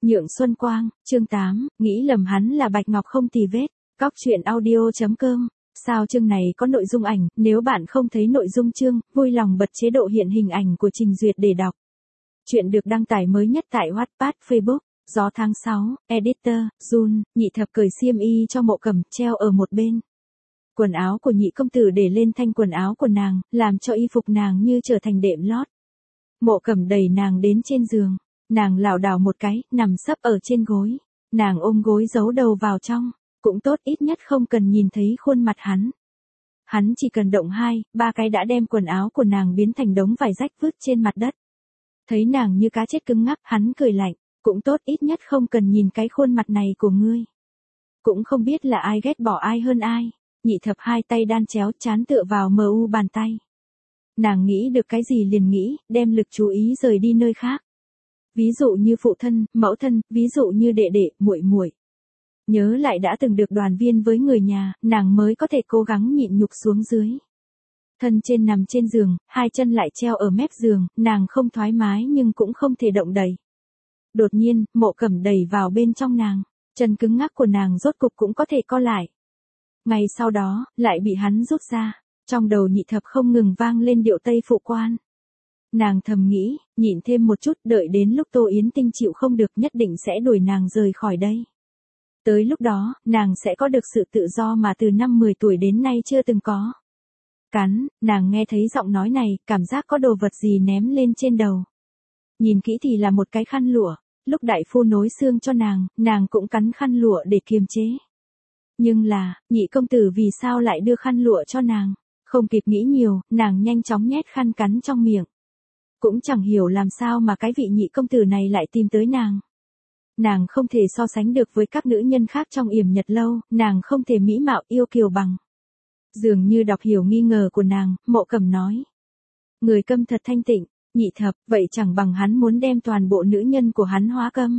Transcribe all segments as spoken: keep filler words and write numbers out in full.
Nhượng Xuân Quang, chương tám, nghĩ lầm hắn là Bạch Ngọc không tì vết. Cóc truyện audio.com. Sao chương này có nội dung ảnh, nếu bạn không thấy nội dung chương, vui lòng bật chế độ hiện hình ảnh của trình duyệt để đọc. Chuyện được đăng tải mới nhất tại Wattpad Facebook. Gió tháng sáu, Editor, Jun, Nhị Thập cởi xiêm y cho Mộ Cẩm, treo ở một bên. Quần áo của nhị công tử để lên thanh quần áo của nàng, làm cho y phục nàng như trở thành đệm lót. Mộ Cẩm đẩy nàng đến trên giường. Nàng lảo đảo một cái, nằm sấp ở trên gối. Nàng ôm gối giấu đầu vào trong. Cũng tốt, ít nhất không cần nhìn thấy khuôn mặt hắn. Hắn chỉ cần động hai, ba cái đã đem quần áo của nàng biến thành đống vải rách vứt trên mặt đất. Thấy nàng như cá chết cứng ngắc, hắn cười lạnh. Cũng tốt, ít nhất không cần nhìn cái khuôn mặt này của ngươi. Cũng không biết là ai ghét bỏ ai hơn ai. Nhị Thập hai tay đan chéo, trán tựa vào mờ u bàn tay. Nàng nghĩ được cái gì liền nghĩ, đem lực chú ý rời đi nơi khác. Ví dụ như phụ thân, mẫu thân, ví dụ như đệ đệ, muội muội. Nhớ lại đã từng được đoàn viên với người nhà, nàng mới có thể cố gắng nhịn nhục xuống dưới. Thân trên nằm trên giường, hai chân lại treo ở mép giường, nàng không thoải mái nhưng cũng không thể động đậy. Đột nhiên, Mộ Cẩm đẩy vào bên trong nàng, chân cứng ngắc của nàng rốt cục cũng có thể co lại. Ngay sau đó, lại bị hắn rút ra, trong đầu Nhị Thập không ngừng vang lên điệu Tây Phụ Quan. Nàng thầm nghĩ, nhịn thêm một chút, đợi đến lúc Tô Yến Tinh chịu không được nhất định sẽ đuổi nàng rời khỏi đây. Tới lúc đó, nàng sẽ có được sự tự do mà từ năm mười tuổi đến nay chưa từng có. Cắn, nàng nghe thấy giọng nói này, cảm giác có đồ vật gì ném lên trên đầu. Nhìn kỹ thì là một cái khăn lụa, lúc đại phu nối xương cho nàng, nàng cũng cắn khăn lụa để kiềm chế. Nhưng là, nhị công tử vì sao lại đưa khăn lụa cho nàng? Không kịp nghĩ nhiều, nàng nhanh chóng nhét khăn cắn trong miệng. Cũng chẳng hiểu làm sao mà cái vị nhị công tử này lại tìm tới nàng. Nàng không thể so sánh được với các nữ nhân khác trong yểm nhật lâu, nàng không thể mỹ mạo yêu kiều bằng. Dường như đọc hiểu nghi ngờ của nàng, Mộ Cẩm nói. Người câm thật thanh tịnh, Nhị Thập, vậy chẳng bằng hắn muốn đem toàn bộ nữ nhân của hắn hóa câm.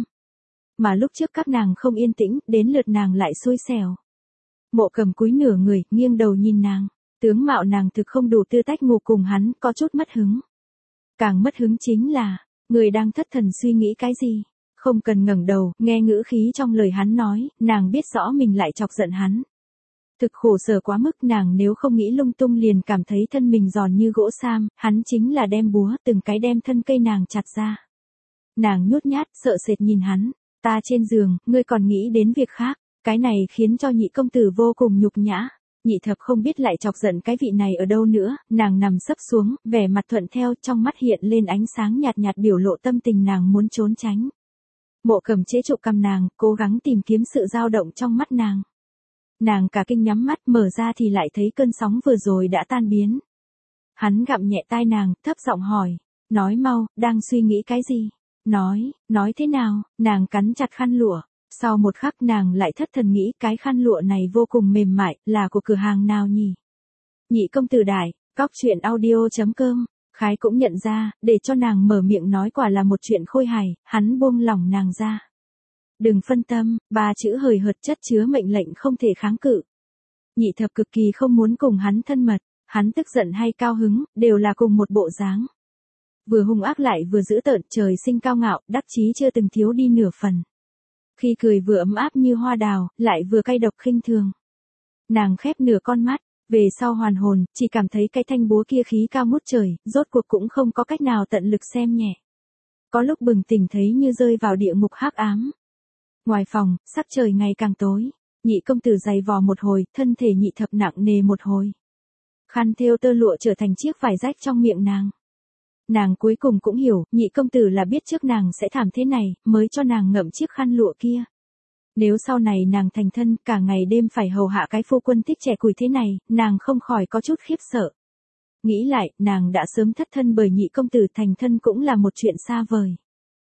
Mà lúc trước các nàng không yên tĩnh, đến lượt nàng lại xui xẻo. Mộ Cẩm cúi nửa người, nghiêng đầu nhìn nàng, tướng mạo nàng thực không đủ tư cách ngủ cùng hắn, có chút mất hứng. Càng mất hứng chính là, người đang thất thần suy nghĩ cái gì. Không cần ngẩng đầu, nghe ngữ khí trong lời hắn nói, nàng biết rõ mình lại chọc giận hắn. Thực khổ sở quá mức, nàng nếu không nghĩ lung tung liền cảm thấy thân mình giòn như gỗ sam, hắn chính là đem búa từng cái đem thân cây nàng chặt ra. Nàng nhút nhát, sợ sệt nhìn hắn, ta trên giường, ngươi còn nghĩ đến việc khác, cái này khiến cho nhị công tử vô cùng nhục nhã. Nhị Thập không biết lại chọc giận cái vị này ở đâu nữa, nàng nằm sấp xuống, vẻ mặt thuận theo, trong mắt hiện lên ánh sáng nhạt nhạt biểu lộ tâm tình nàng muốn trốn tránh. Mộ Cẩm chế trụ cằm nàng, cố gắng tìm kiếm sự dao động trong mắt nàng. Nàng cả kinh nhắm mắt, mở ra thì lại thấy cơn sóng vừa rồi đã tan biến. Hắn gặm nhẹ tai nàng, thấp giọng hỏi, nói mau, đang suy nghĩ cái gì? Nói, nói thế nào? Nàng cắn chặt khăn lụa. Sau một khắc nàng lại thất thần nghĩ cái khăn lụa này vô cùng mềm mại, là của cửa hàng nào nhỉ? Nhị công tử đại, cóc truyện audio.com. Khái cũng nhận ra, để cho nàng mở miệng nói quả là một chuyện khôi hài, hắn buông lỏng nàng ra. Đừng phân tâm, ba chữ hời hợt chất chứa mệnh lệnh không thể kháng cự. Nhị Thập cực kỳ không muốn cùng hắn thân mật, hắn tức giận hay cao hứng, đều là cùng một bộ dáng. Vừa hung ác lại vừa dữ tợn, trời sinh cao ngạo, đắc chí chưa từng thiếu đi nửa phần. Khi cười vừa ấm áp như hoa đào, lại vừa cay độc khinh thường. Nàng khép nửa con mắt, về sau hoàn hồn, chỉ cảm thấy cái thanh búa kia khí cao ngút trời, rốt cuộc cũng không có cách nào tận lực xem nhẹ. Có lúc bừng tỉnh thấy như rơi vào địa ngục hắc ám. Ngoài phòng, sắc trời ngày càng tối, nhị công tử giày vò một hồi, thân thể Nhị Thập nặng nề một hồi. Khăn thêu tơ lụa trở thành chiếc vải rách trong miệng nàng. Nàng cuối cùng cũng hiểu, nhị công tử là biết trước nàng sẽ thảm thế này, mới cho nàng ngậm chiếc khăn lụa kia. Nếu sau này nàng thành thân, cả ngày đêm phải hầu hạ cái phu quân thích trẻ củi thế này, nàng không khỏi có chút khiếp sợ. Nghĩ lại, nàng đã sớm thất thân bởi nhị công tử, thành thân cũng là một chuyện xa vời.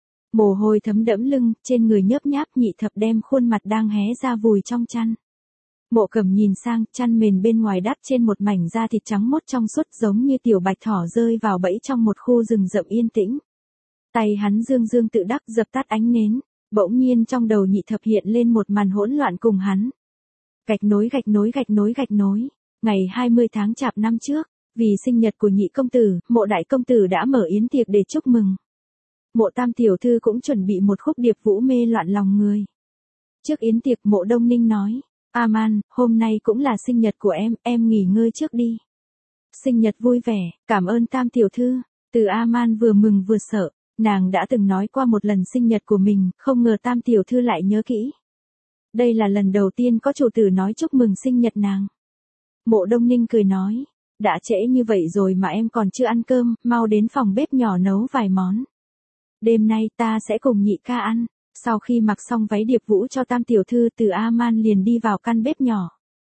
Mồ hôi thấm đẫm lưng, trên người nhớp nháp, Nhị Thập đem khuôn mặt đang hé ra vùi trong chăn. Mộ Cẩm nhìn sang, chăn mền bên ngoài đắp trên một mảnh da thịt trắng mốt trong suốt giống như tiểu bạch thỏ rơi vào bẫy trong một khu rừng rậm yên tĩnh. Tay hắn dương dương tự đắc dập tắt ánh nến, bỗng nhiên trong đầu Nhị Thập hiện lên một màn hỗn loạn cùng hắn. Gạch nối gạch nối gạch nối gạch nối, ngày hai mươi tháng Chạp năm trước, vì sinh nhật của nhị công tử, Mộ đại công tử đã mở yến tiệc để chúc mừng. Mộ tam tiểu thư cũng chuẩn bị một khúc điệp vũ mê loạn lòng người. Trước yến tiệc Mộ Đông Ninh nói, A-man, hôm nay cũng là sinh nhật của em, em nghỉ ngơi trước đi. Sinh nhật vui vẻ, cảm ơn tam tiểu thư. Từ A-man vừa mừng vừa sợ, nàng đã từng nói qua một lần sinh nhật của mình, không ngờ tam tiểu thư lại nhớ kỹ. Đây là lần đầu tiên có chủ tử nói chúc mừng sinh nhật nàng. Mộ Đông Ninh cười nói, đã trễ như vậy rồi mà em còn chưa ăn cơm, mau đến phòng bếp nhỏ nấu vài món. Đêm nay ta sẽ cùng nhị ca ăn. Sau khi mặc xong váy điệp vũ cho tam tiểu thư, Từ A-man liền đi vào căn bếp nhỏ.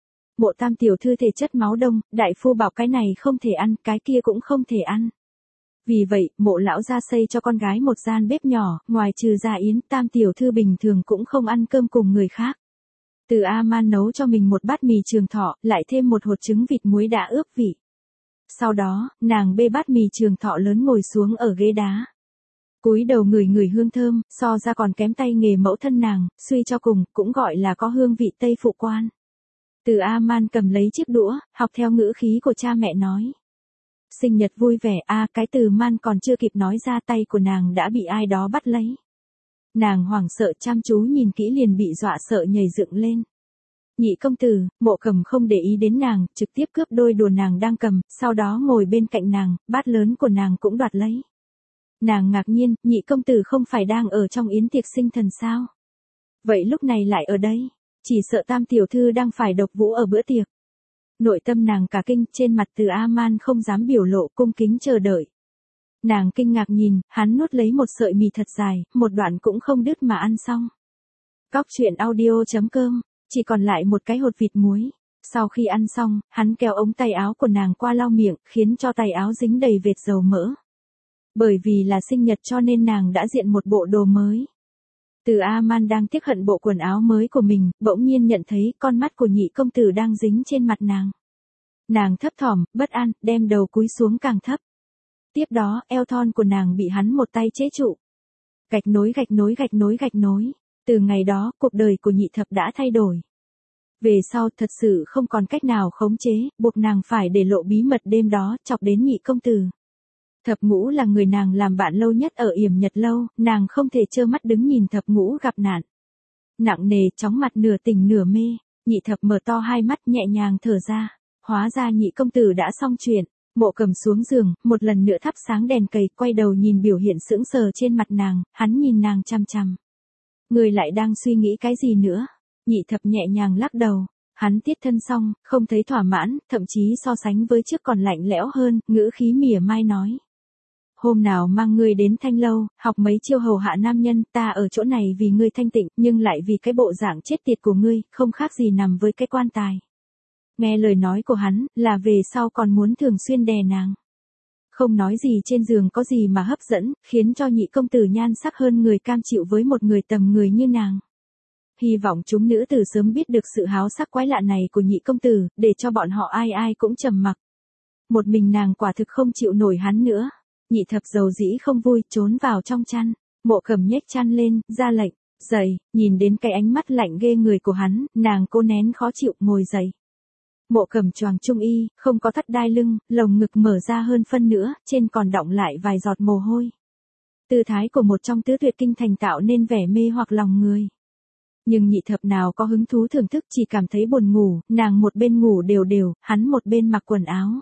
Mộ tam tiểu thư thể chất máu đông, đại phu bảo cái này không thể ăn, cái kia cũng không thể ăn. Vì vậy, Mộ lão gia xây cho con gái một gian bếp nhỏ, ngoài trừ gia yến, tam tiểu thư bình thường cũng không ăn cơm cùng người khác. Từ A-man nấu cho mình một bát mì trường thọ, lại thêm một hột trứng vịt muối đã ướp vị. Sau đó, nàng bê bát mì trường thọ lớn ngồi xuống ở ghế đá. Cúi đầu ngửi ngửi hương thơm, so ra còn kém tay nghề mẫu thân nàng, suy cho cùng, cũng gọi là có hương vị Tây phụ quan. Từ A-man cầm lấy chiếc đũa, học theo ngữ khí của cha mẹ nói. Sinh nhật vui vẻ, a cái từ man còn chưa kịp nói ra, tay của nàng đã bị ai đó bắt lấy. Nàng hoảng sợ chăm chú nhìn kỹ liền bị dọa sợ nhảy dựng lên. Nhị công tử, Mộ Cầm không để ý đến nàng, trực tiếp cướp đôi đùa nàng đang cầm, sau đó ngồi bên cạnh nàng, bát lớn của nàng cũng đoạt lấy. Nàng ngạc nhiên, nhị công tử không phải đang ở trong yến tiệc sinh thần sao? Vậy lúc này lại ở đây, chỉ sợ tam tiểu thư đang phải độc vũ ở bữa tiệc. Nội tâm nàng cả kinh, trên mặt Từ A-man không dám biểu lộ, cung kính chờ đợi. Nàng kinh ngạc nhìn, hắn nuốt lấy một sợi mì thật dài, một đoạn cũng không đứt mà ăn xong. Cóc truyện audio chấm com, chỉ còn lại một cái hột vịt muối. Sau khi ăn xong, hắn kéo ống tay áo của nàng qua lau miệng, khiến cho tay áo dính đầy vệt dầu mỡ. Bởi vì là sinh nhật cho nên nàng đã diện một bộ đồ mới. Từ A-man đang tiếc hận bộ quần áo mới của mình, bỗng nhiên nhận thấy con mắt của nhị công tử đang dính trên mặt nàng. Nàng thấp thỏm, bất an, đem đầu cúi xuống càng thấp. Tiếp đó, eo thon của nàng bị hắn một tay chế trụ. Gạch nối gạch nối gạch nối gạch nối. Từ ngày đó, cuộc đời của nhị thập đã thay đổi. Về sau thật sự không còn cách nào khống chế, buộc nàng phải để lộ bí mật đêm đó, chọc đến nhị công tử. Thập Ngũ là người nàng làm bạn lâu nhất ở Yểm Nhật lâu, nàng không thể trơ mắt đứng nhìn Thập Ngũ gặp nạn. Nặng nề, chóng mặt nửa tỉnh nửa mê, nhị thập mở to hai mắt nhẹ nhàng thở ra, hóa ra nhị công tử đã xong chuyện. Mộ Cầm xuống giường, một lần nữa thắp sáng đèn cầy, quay đầu nhìn biểu hiện sững sờ trên mặt nàng, hắn nhìn nàng chằm chằm. Người lại đang suy nghĩ cái gì nữa? Nhị thập nhẹ nhàng lắc đầu, hắn tiết thân xong, không thấy thỏa mãn, thậm chí so sánh với trước còn lạnh lẽo hơn, ngữ khí mỉa mai nói. Hôm nào mang ngươi đến Thanh lâu, học mấy chiêu hầu hạ nam nhân, ta ở chỗ này vì ngươi thanh tịnh, nhưng lại vì cái bộ dạng chết tiệt của ngươi, không khác gì nằm với cái quan tài. Nghe lời nói của hắn, là về sau còn muốn thường xuyên đè nàng. Không nói gì trên giường có gì mà hấp dẫn, khiến cho nhị công tử nhan sắc hơn người cam chịu với một người tầm người như nàng. Hy vọng chúng nữ tử sớm biết được sự háo sắc quái lạ này của nhị công tử, để cho bọn họ ai ai cũng trầm mặc. Một mình nàng quả thực không chịu nổi hắn nữa. Nhị thập dầu dĩ không vui, trốn vào trong chăn. Mộ Cầm nhếch chăn lên, ra lệnh, dậy, nhìn đến cái ánh mắt lạnh ghê người của hắn, nàng cố nén khó chịu, ngồi dậy. Mộ Cầm choàng trung y, không có thắt đai lưng, lồng ngực mở ra hơn phân nữa, trên còn đọng lại vài giọt mồ hôi. Tư thái của một trong tứ tuyệt kinh thành tạo nên vẻ mê hoặc lòng người. Nhưng nhị thập nào có hứng thú thưởng thức, chỉ cảm thấy buồn ngủ, nàng một bên ngủ đều đều, hắn một bên mặc quần áo.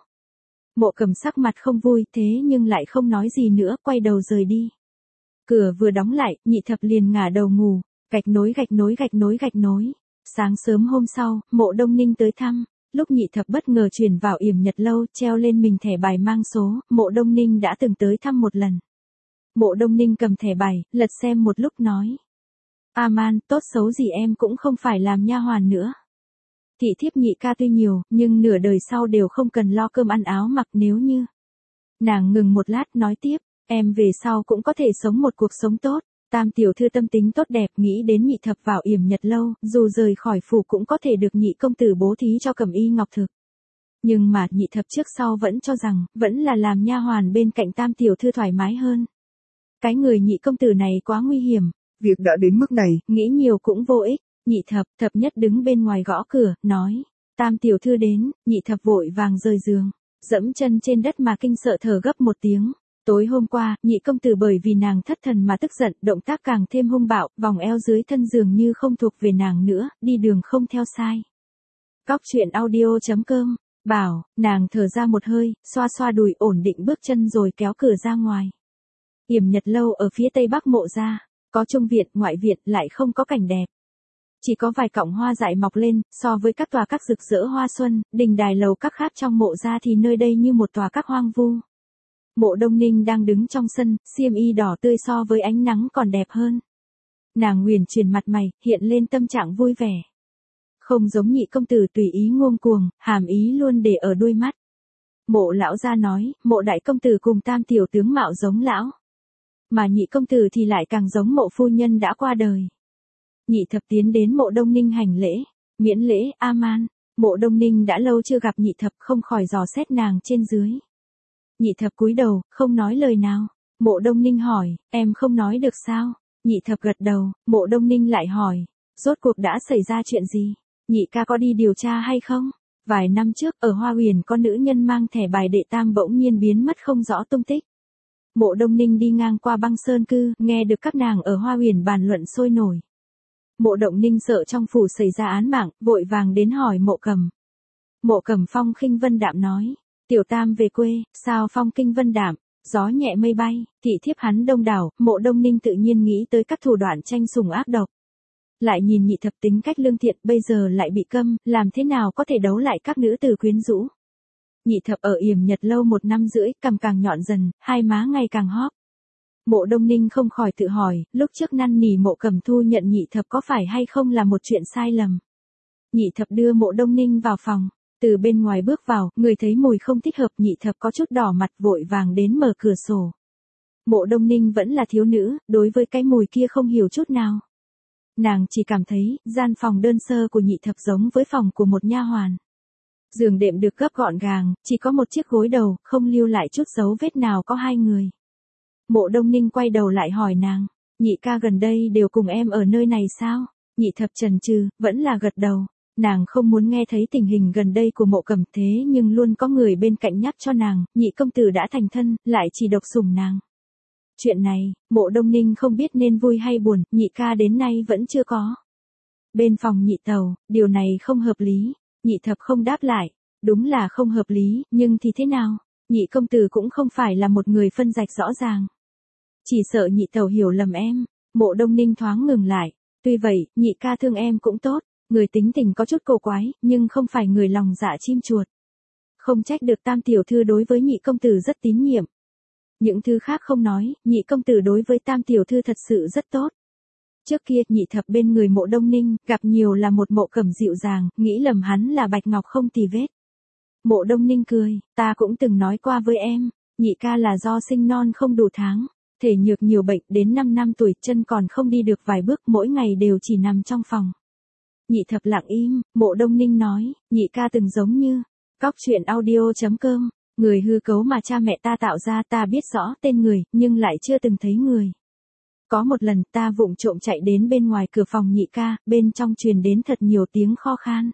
Mộ Cầm sắc mặt không vui, thế nhưng lại không nói gì nữa, quay đầu rời đi. Cửa vừa đóng lại, nhị thập liền ngả đầu ngủ, gạch nối gạch nối gạch nối gạch nối. Sáng sớm hôm sau, Mộ Đông Ninh tới thăm, lúc nhị thập bất ngờ chuyển vào Yểm Nhật lâu, treo lên mình thẻ bài mang số, Mộ Đông Ninh đã từng tới thăm một lần. Mộ Đông Ninh cầm thẻ bài, lật xem một lúc nói. A-man, tốt xấu gì em cũng không phải làm nha hoàn nữa. Thị thiếp nhị ca tuy nhiều, nhưng nửa đời sau đều không cần lo cơm ăn áo mặc, nếu như. Nàng ngừng một lát nói tiếp, em về sau cũng có thể sống một cuộc sống tốt. Tam tiểu thư tâm tính tốt đẹp, nghĩ đến nhị thập vào Yểm Nhật lâu, dù rời khỏi phủ cũng có thể được nhị công tử bố thí cho Cẩm Y Ngọc Thực. Nhưng mà nhị thập trước sau vẫn cho rằng, vẫn là làm nha hoàn bên cạnh tam tiểu thư thoải mái hơn. Cái người nhị công tử này quá nguy hiểm. Việc đã đến mức này, nghĩ nhiều cũng vô ích. Nhị thập, thập nhất đứng bên ngoài gõ cửa, nói, tam tiểu thư đến. Nhị thập vội vàng rời giường, dẫm chân trên đất mà kinh sợ thở gấp một tiếng. Tối hôm qua, nhị công tử bởi vì nàng thất thần mà tức giận, động tác càng thêm hung bạo, vòng eo dưới thân dường như không thuộc về nàng nữa, đi đường không theo sai. Cóc truyện audio chấm com, bảo, nàng thở ra một hơi, xoa xoa đùi ổn định bước chân rồi kéo cửa ra ngoài. Yểm Nhật lâu ở phía tây bắc Mộ gia, có trung viện, ngoại viện lại không có cảnh đẹp. Chỉ có vài cọng hoa dại mọc lên, so với các tòa các rực rỡ hoa xuân, đình đài lầu các khác trong Mộ gia thì nơi đây như một tòa các hoang vu. Mộ Đông Ninh đang đứng trong sân, xiêm y đỏ tươi so với ánh nắng còn đẹp hơn. Nàng nguyền chuyển mặt mày, hiện lên tâm trạng vui vẻ. Không giống nhị công tử tùy ý ngông cuồng, hàm ý luôn để ở đuôi mắt. Mộ lão gia nói, mộ đại công tử cùng tam tiểu tướng mạo giống lão. Mà nhị công tử thì lại càng giống mộ phu nhân đã qua đời. Nhị thập tiến đến Mộ Đông Ninh hành lễ, miễn lễ, A-man. Mộ Đông Ninh đã lâu chưa gặp nhị thập, không khỏi dò xét nàng trên dưới. Nhị thập cúi đầu, không nói lời nào. Mộ Đông Ninh hỏi, em không nói được sao? Nhị thập gật đầu, Mộ Đông Ninh lại hỏi, rốt cuộc đã xảy ra chuyện gì? Nhị ca có đi điều tra hay không? Vài năm trước, ở Hoa Huyền có nữ nhân mang thẻ bài đệ tam bỗng nhiên biến mất không rõ tung tích. Mộ Đông Ninh đi ngang qua Băng Sơn Cư, nghe được các nàng ở Hoa Huyền bàn luận sôi nổi. Mộ Đông Ninh sợ trong phủ xảy ra án mạng, vội vàng đến hỏi Mộ Cầm. Mộ Cầm phong khinh vân đạm nói, tiểu tam về quê, sao phong kinh vân đạm, gió nhẹ mây bay, thị thiếp hắn đông đảo. Mộ Đông Ninh tự nhiên nghĩ tới các thủ đoạn tranh sủng ác độc. Lại nhìn nhị thập tính cách lương thiện, bây giờ lại bị câm, làm thế nào có thể đấu lại các nữ tử quyến rũ. Nhị thập ở Yểm Nhật lâu một năm rưỡi, cằm càng nhọn dần, hai má ngày càng hóp. Mộ Đông Ninh không khỏi tự hỏi, lúc trước năn nỉ Mộ Cầm thu nhận nhị thập có phải hay không là một chuyện sai lầm. Nhị thập đưa Mộ Đông Ninh vào phòng, từ bên ngoài bước vào, người thấy mùi không thích hợp, nhị thập có chút đỏ mặt, vội vàng đến mở cửa sổ. Mộ Đông Ninh vẫn là thiếu nữ, đối với cái mùi kia không hiểu chút nào. Nàng chỉ cảm thấy, gian phòng đơn sơ của nhị thập giống với phòng của một nha hoàn. Giường đệm được gấp gọn gàng, chỉ có một chiếc gối đầu, không lưu lại chút dấu vết nào có hai người. Mộ Đông Ninh quay đầu lại hỏi nàng, nhị ca gần đây đều cùng em ở nơi này sao? Nhị thập chần chừ, vẫn là gật đầu. Nàng không muốn nghe thấy tình hình gần đây của Mộ Cầm, thế nhưng luôn có người bên cạnh nhắc cho nàng, nhị công tử đã thành thân, lại chỉ độc sủng nàng. Chuyện này, Mộ Đông Ninh không biết nên vui hay buồn, nhị ca đến nay vẫn chưa có. Bên phòng nhị tàu, điều này không hợp lý. Nhị thập không đáp lại, đúng là không hợp lý, nhưng thì thế nào? Nhị công tử cũng không phải là một người phân rạch rõ ràng. Chỉ sợ nhị tàu hiểu lầm em. Mộ Đông Ninh thoáng ngừng lại. Tuy vậy, nhị ca thương em cũng tốt. Người tính tình có chút cổ quái, nhưng không phải người lòng dạ chim chuột. Không trách được tam tiểu thư đối với nhị công tử rất tín nhiệm. Những thứ khác không nói, nhị công tử đối với tam tiểu thư thật sự rất tốt. Trước kia, nhị thập bên người Mộ Đông Ninh, gặp nhiều là một Mộ Cầm dịu dàng, nghĩ lầm hắn là bạch ngọc không tì vết. Mộ Đông Ninh cười, ta cũng từng nói qua với em, nhị ca là do sinh non không đủ tháng, thể nhược nhiều bệnh, đến năm năm tuổi, chân còn không đi được vài bước, mỗi ngày đều chỉ nằm trong phòng. Nhị thập lặng im, Mộ Đông Ninh nói, nhị ca từng giống như, cóc truyện audio chấm com, người hư cấu mà cha mẹ ta tạo ra, ta biết rõ tên người, nhưng lại chưa từng thấy người. Có một lần ta vụng trộm chạy đến bên ngoài cửa phòng nhị ca, bên trong truyền đến thật nhiều tiếng kho khan.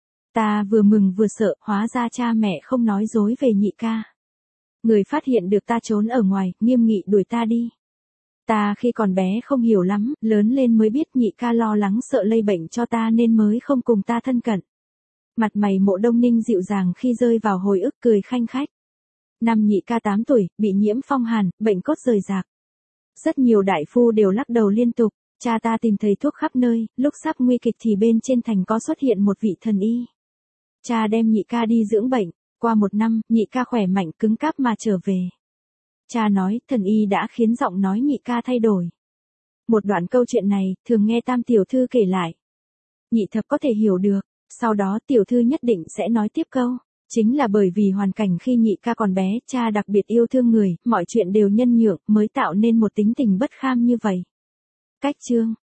Ta vừa mừng vừa sợ, hóa ra cha mẹ không nói dối về nhị ca. Người phát hiện được ta trốn ở ngoài, nghiêm nghị đuổi ta đi. Ta khi còn bé không hiểu lắm, lớn lên mới biết nhị ca lo lắng sợ lây bệnh cho ta nên mới không cùng ta thân cận. Mặt mày Mộ Đông Ninh dịu dàng khi rơi vào hồi ức, cười khanh khách. Năm nhị ca tám tuổi, bị nhiễm phong hàn, bệnh cốt rời rạc. Rất nhiều đại phu đều lắc đầu liên tục, cha ta tìm thấy thuốc khắp nơi, lúc sắp nguy kịch thì bên trên thành có xuất hiện một vị thần y. Cha đem nhị ca đi dưỡng bệnh, qua một năm, nhị ca khỏe mạnh cứng cáp mà trở về. Cha nói, thần y đã khiến giọng nói nhị ca thay đổi. Một đoạn câu chuyện này, thường nghe tam tiểu thư kể lại. Nhị thập có thể hiểu được, sau đó tiểu thư nhất định sẽ nói tiếp câu. Chính là bởi vì hoàn cảnh khi nhị ca còn bé, cha đặc biệt yêu thương người, mọi chuyện đều nhân nhượng, mới tạo nên một tính tình bất kham như vậy. Cách chương